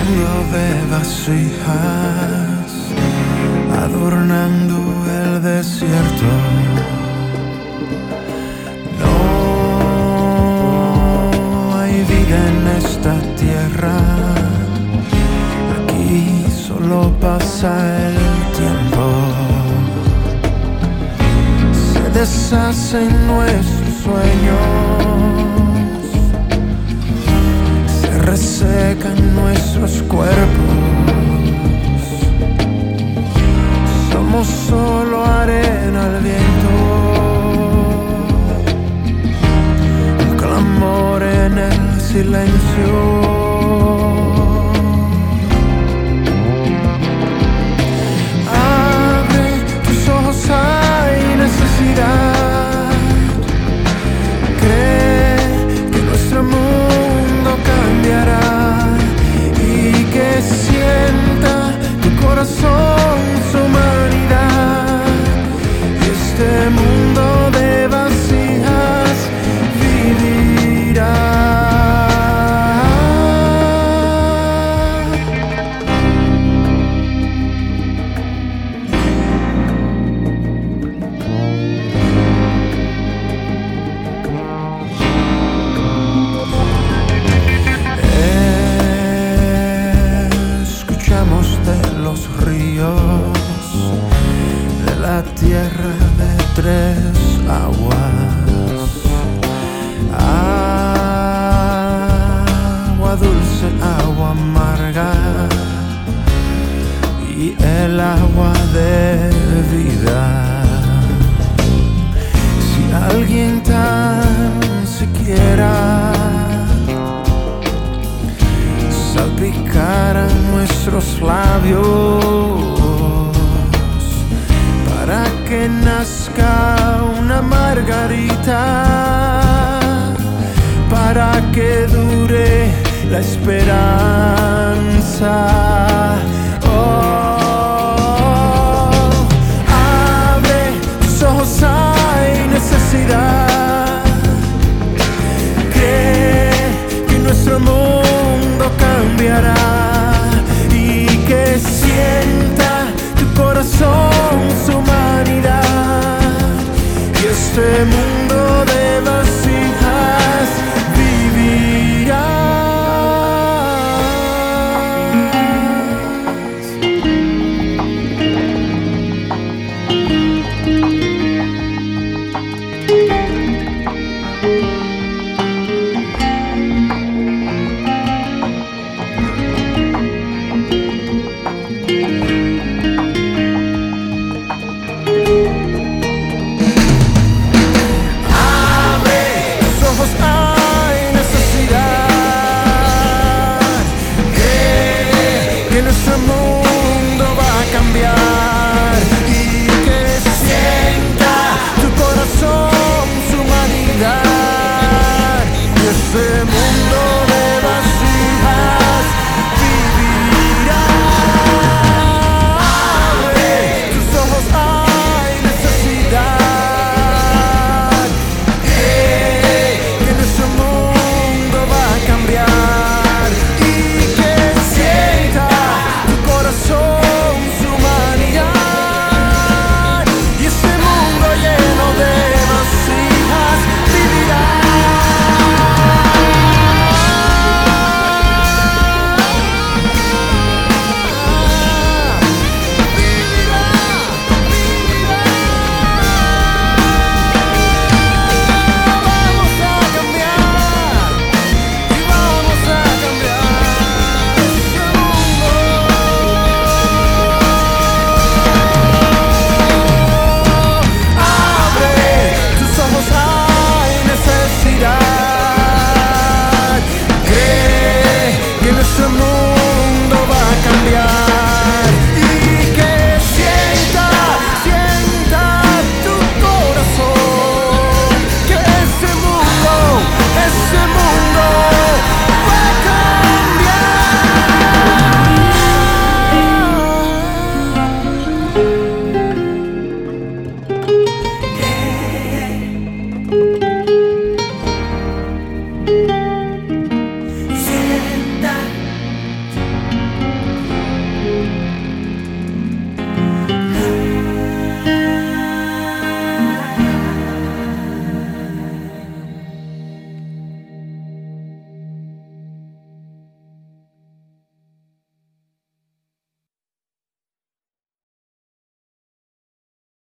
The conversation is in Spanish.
mundo de vasijas adornando el desierto. No hay vida en esta tierra, aquí solo pasa el tiempo. Se deshacen nuestros sueños, se resecan nuestros cuerpos. Somos solo arena al viento, un clamor en el silencio. Abre tus ojos, hay necesidad. Cree que nuestro mundo cambiará y que sienta tu corazón su humanidad. Este mundo de vasijas vivirá. Escuchamos de los ríos, de la tierra de tres aguas, agua dulce, agua amarga y el agua de vida. Si alguien tan siquiera salpicara nuestros labios para que nazca una margarita, para que dure la esperanza.